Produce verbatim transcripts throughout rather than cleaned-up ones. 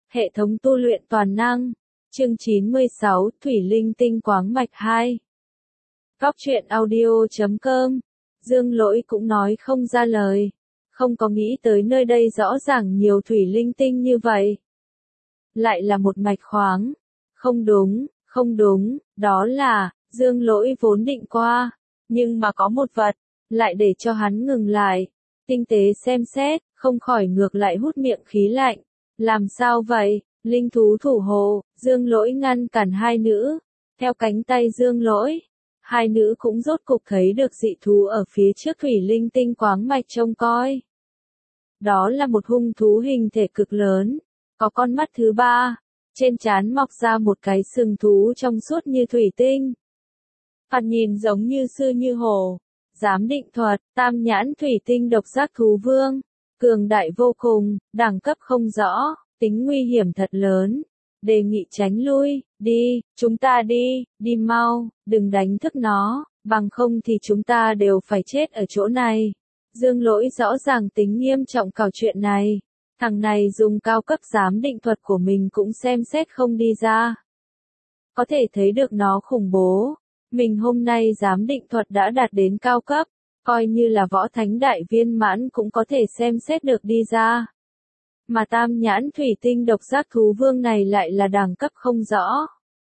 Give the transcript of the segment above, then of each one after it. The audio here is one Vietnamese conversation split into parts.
Hệ thống tu luyện toàn năng. Chương chín mươi sáu, Thủy Linh Tinh Quáng Mạch hai. Góc truyện audio chấm com. Dương Lỗi cũng nói không ra lời. Không có nghĩ tới nơi đây rõ ràng nhiều thủy linh tinh như vậy. Lại là một mạch khoáng. Không đúng, không đúng, đó là, Dương Lỗi vốn định qua. Nhưng mà có một vật, lại để cho hắn ngừng lại. Tinh tế xem xét, không khỏi ngược lại hút miệng khí lạnh. Làm sao vậy? Linh thú thủ hộ, Dương Lỗi ngăn cản hai nữ. Theo cánh tay Dương Lỗi, hai nữ cũng rốt cục thấy được dị thú ở phía trước thủy linh tinh quáng mạch trông coi. Đó là một hung thú hình thể cực lớn, có con mắt thứ ba, trên trán mọc ra một cái sừng thú trong suốt như thủy tinh. Thoạt nhìn giống như sư như hổ. Giám định thuật, tam nhãn thủy tinh độc giác thú vương, cường đại vô cùng, đẳng cấp không rõ, tính nguy hiểm thật lớn. Đề nghị tránh lui, đi, chúng ta đi, đi mau, đừng đánh thức nó, bằng không thì chúng ta đều phải chết ở chỗ này. Dương Lỗi rõ ràng tính nghiêm trọng cào chuyện này. Thằng này dùng cao cấp giám định thuật của mình cũng xem xét không đi ra. Có thể thấy được nó khủng bố. Mình hôm nay giám định thuật đã đạt đến cao cấp, coi như là võ thánh đại viên mãn cũng có thể xem xét được đi ra. Mà tam nhãn thủy tinh độc giác thú vương này lại là đẳng cấp không rõ.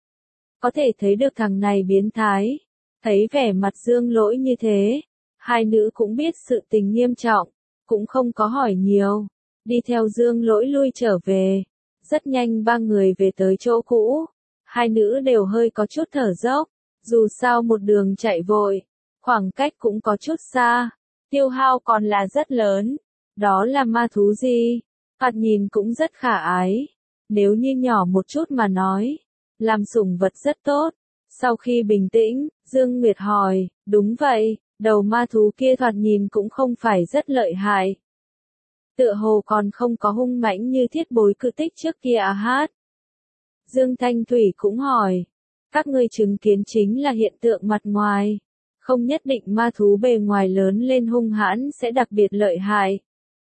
Có thể thấy được thằng này biến thái. Thấy vẻ mặt Dương Lỗi như thế, hai nữ cũng biết sự tình nghiêm trọng, cũng không có hỏi nhiều. Đi theo Dương Lỗi lui trở về. Rất nhanh ba người về tới chỗ cũ. Hai nữ đều hơi có chút thở dốc. Dù sao một đường chạy vội, khoảng cách cũng có chút xa, tiêu hao còn là rất lớn. Đó là ma thú gì? Thoạt nhìn cũng rất khả ái. Nếu như nhỏ một chút mà nói, làm sủng vật rất tốt. Sau khi bình tĩnh, Dương Nguyệt hỏi, đúng vậy, đầu ma thú kia thoạt nhìn cũng không phải rất lợi hại. Tựa hồ còn không có hung mãnh như thiết bối cự tích trước kia à hát. Dương Thanh Thủy cũng hỏi. Các ngươi chứng kiến chính là hiện tượng mặt ngoài. Không nhất định ma thú bề ngoài lớn lên hung hãn sẽ đặc biệt lợi hại.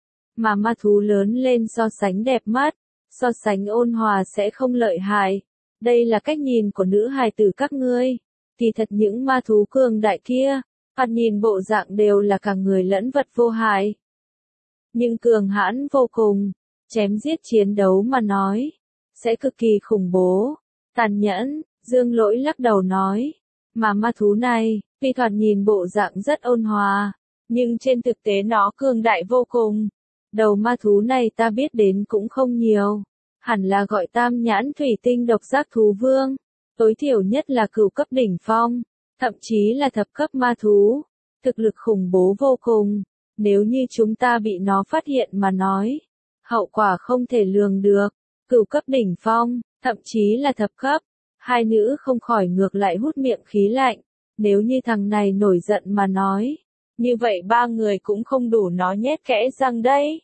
Mà ma thú lớn lên so sánh đẹp mắt, so sánh ôn hòa sẽ không lợi hại. Đây là cách nhìn của nữ hài tử các ngươi. Thì thật những ma thú cường đại kia, thoạt nhìn bộ dạng đều là cả người lẫn vật vô hại. Nhưng cường hãn vô cùng, chém giết chiến đấu mà nói, sẽ cực kỳ khủng bố, tàn nhẫn. Dương Lỗi lắc đầu nói, mà ma thú này, tuy thoạt nhìn bộ dạng rất ôn hòa, nhưng trên thực tế nó cường đại vô cùng. Đầu ma thú này ta biết đến cũng không nhiều, hẳn là gọi tam nhãn thủy tinh độc giác thú vương, tối thiểu nhất là cửu cấp đỉnh phong, thậm chí là thập cấp ma thú, thực lực khủng bố vô cùng. Nếu như chúng ta bị nó phát hiện mà nói, hậu quả không thể lường được. Cửu cấp đỉnh phong, thậm chí là thập cấp. Hai nữ không khỏi ngược lại hút miệng khí lạnh. Nếu như thằng này nổi giận mà nói, như vậy ba người cũng không đủ nó nhét kẽ răng đấy.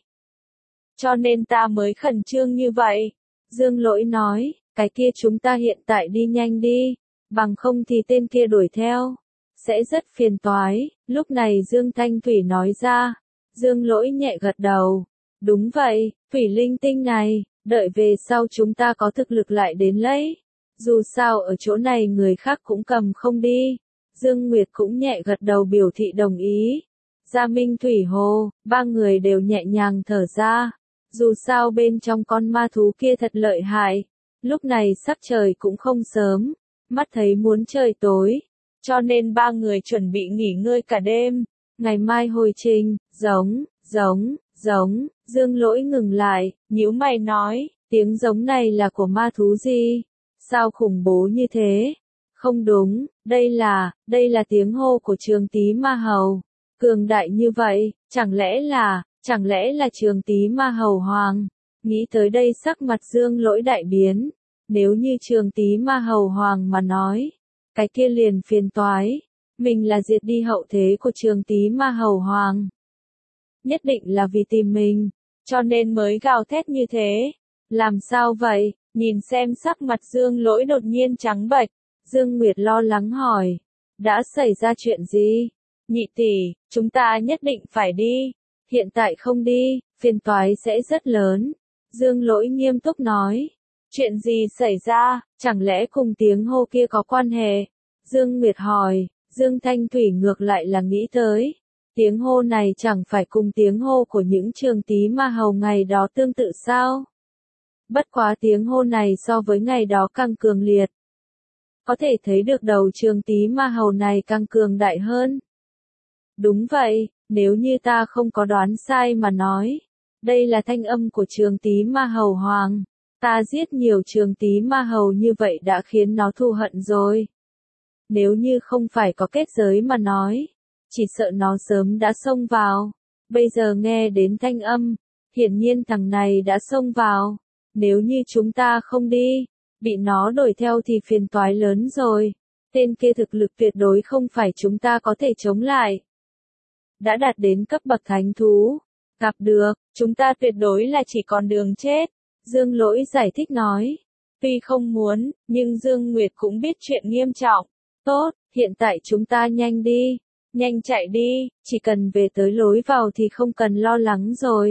Cho nên ta mới khẩn trương như vậy. Dương Lỗi nói, cái kia chúng ta hiện tại đi nhanh đi, bằng không thì tên kia đuổi theo, sẽ rất phiền toái. Lúc này Dương Thanh Thủy nói ra, Dương Lỗi nhẹ gật đầu. Đúng vậy, thủy linh tinh này, đợi về sau chúng ta có thực lực lại đến lấy. Dù sao ở chỗ này người khác cũng cầm không đi. Dương Nguyệt cũng nhẹ gật đầu biểu thị đồng ý. Gia Minh Thủy Hồ, ba người đều nhẹ nhàng thở ra. Dù sao bên trong con ma thú kia thật lợi hại. Lúc này sắc trời cũng không sớm, mắt thấy muốn trời tối. Cho nên ba người chuẩn bị nghỉ ngơi cả đêm. Ngày mai hồi trình, giống, giống, giống. Dương Lỗi ngừng lại, nhíu mày nói, tiếng giống này là của ma thú gì? Sao khủng bố như thế? Không đúng, đây là, đây là tiếng hô của Trường Tý Ma Hầu. Cường đại như vậy, chẳng lẽ là, chẳng lẽ là Trường Tý Ma Hầu Hoàng? Nghĩ tới đây sắc mặt Dương Lỗi đại biến. Nếu như Trường Tý Ma Hầu Hoàng mà nói, cái kia liền phiền toái. Mình là diệt đi hậu thế của Trường Tý Ma Hầu Hoàng. Nhất định là vì tìm mình, cho nên mới gào thét như thế. Làm sao vậy? Nhìn xem sắc mặt Dương Lỗi đột nhiên trắng bệch, Dương Nguyệt lo lắng hỏi, đã xảy ra chuyện gì? Nhị tỷ, chúng ta nhất định phải đi, hiện tại không đi, phiền toái sẽ rất lớn. Dương Lỗi nghiêm túc nói. Chuyện gì xảy ra, chẳng lẽ cùng tiếng hô kia có quan hệ? Dương Nguyệt hỏi, Dương Thanh Thủy ngược lại là nghĩ tới. Tiếng hô này chẳng phải cùng tiếng hô của những trường tí ma hầu ngày đó tương tự sao? Bất quá tiếng hô này so với ngày đó càng cường liệt. Có thể thấy được đầu trường tí ma hầu này càng cường đại hơn. Đúng vậy, nếu như ta không có đoán sai mà nói. Đây là thanh âm của trường tí ma hầu hoàng. Ta giết nhiều trường tí ma hầu như vậy đã khiến nó thù hận rồi. Nếu như không phải có kết giới mà nói, chỉ sợ nó sớm đã xông vào. Bây giờ nghe đến thanh âm, hiển nhiên thằng này đã xông vào. Nếu như chúng ta không đi, bị nó đuổi theo thì phiền toái lớn rồi. Tên kia thực lực tuyệt đối không phải chúng ta có thể chống lại. Đã đạt đến cấp bậc thánh thú. Gặp được, chúng ta tuyệt đối là chỉ còn đường chết. Dương Lỗi giải thích nói. Tuy không muốn, nhưng Dương Nguyệt cũng biết chuyện nghiêm trọng. Tốt, hiện tại chúng ta nhanh đi. Nhanh chạy đi, chỉ cần về tới lối vào thì không cần lo lắng rồi.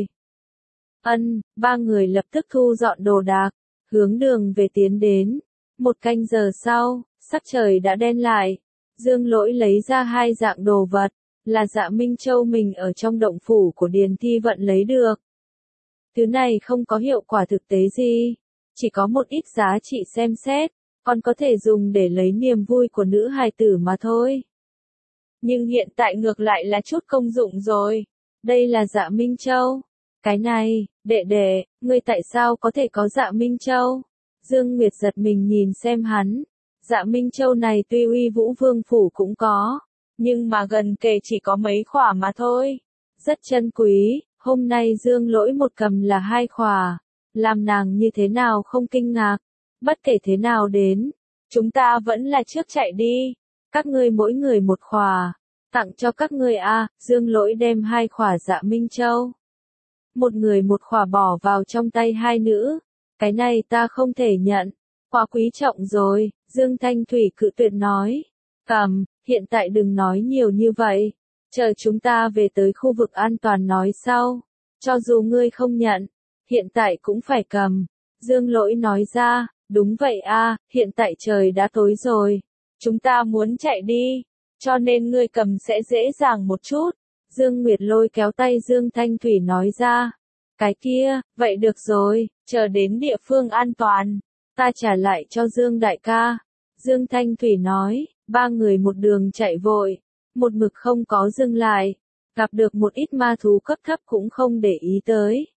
Ân, ba người lập tức thu dọn đồ đạc, hướng đường về tiến đến. Một canh giờ sau, sắc trời đã đen lại. Dương Lỗi lấy ra hai dạng đồ vật, là Dạ Minh Châu mình ở trong động phủ của Điền Thi Vận lấy được. Thứ này không có hiệu quả thực tế gì, chỉ có một ít giá trị xem xét, còn có thể dùng để lấy niềm vui của nữ hài tử mà thôi. Nhưng hiện tại ngược lại là chút công dụng rồi. Đây là Dạ Minh Châu. Cái này, đệ đệ, ngươi tại sao có thể có Dạ Minh Châu? Dương Nguyệt giật mình nhìn xem hắn. Dạ Minh Châu này tuy Uy Vũ Vương phủ cũng có, nhưng mà gần kề chỉ có mấy khỏa mà thôi. Rất chân quý, hôm nay Dương Lỗi một cầm là hai khỏa. Làm nàng như thế nào không kinh ngạc. Bất kể thế nào đến, chúng ta vẫn là trước chạy đi. Các ngươi mỗi người một khỏa, tặng cho các ngươi a. Dương Lỗi đem hai khỏa Dạ Minh Châu. Một người một khỏa bỏ vào trong tay hai nữ. Cái này ta không thể nhận, quá quý trọng rồi. Dương Thanh Thủy cự tuyệt nói. Cầm, hiện tại đừng nói nhiều như vậy. Chờ chúng ta về tới khu vực an toàn nói sau. Cho dù ngươi không nhận, hiện tại cũng phải cầm. Dương Lỗi nói ra, đúng vậy a, hiện tại trời đã tối rồi. Chúng ta muốn chạy đi, cho nên ngươi cầm sẽ dễ dàng một chút. Dương Nguyệt lôi kéo tay Dương Thanh Thủy nói ra. Cái kia, vậy được rồi, chờ đến địa phương an toàn, ta trả lại cho Dương đại ca. Dương Thanh Thủy nói, ba người một đường chạy vội, một mực không có dừng lại, gặp được một ít ma thú cấp thấp cũng không để ý tới.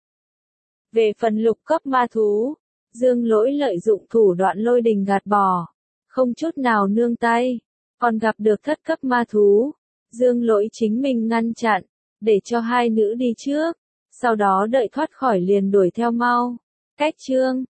Về phần lục cấp ma thú, Dương Lỗi lợi dụng thủ đoạn lôi đình gạt bỏ, không chút nào nương tay, còn gặp được thất cấp ma thú. Dương Lỗi chính mình ngăn chặn, để cho hai nữ đi trước, sau đó đợi thoát khỏi liền đuổi theo mau. Cách chương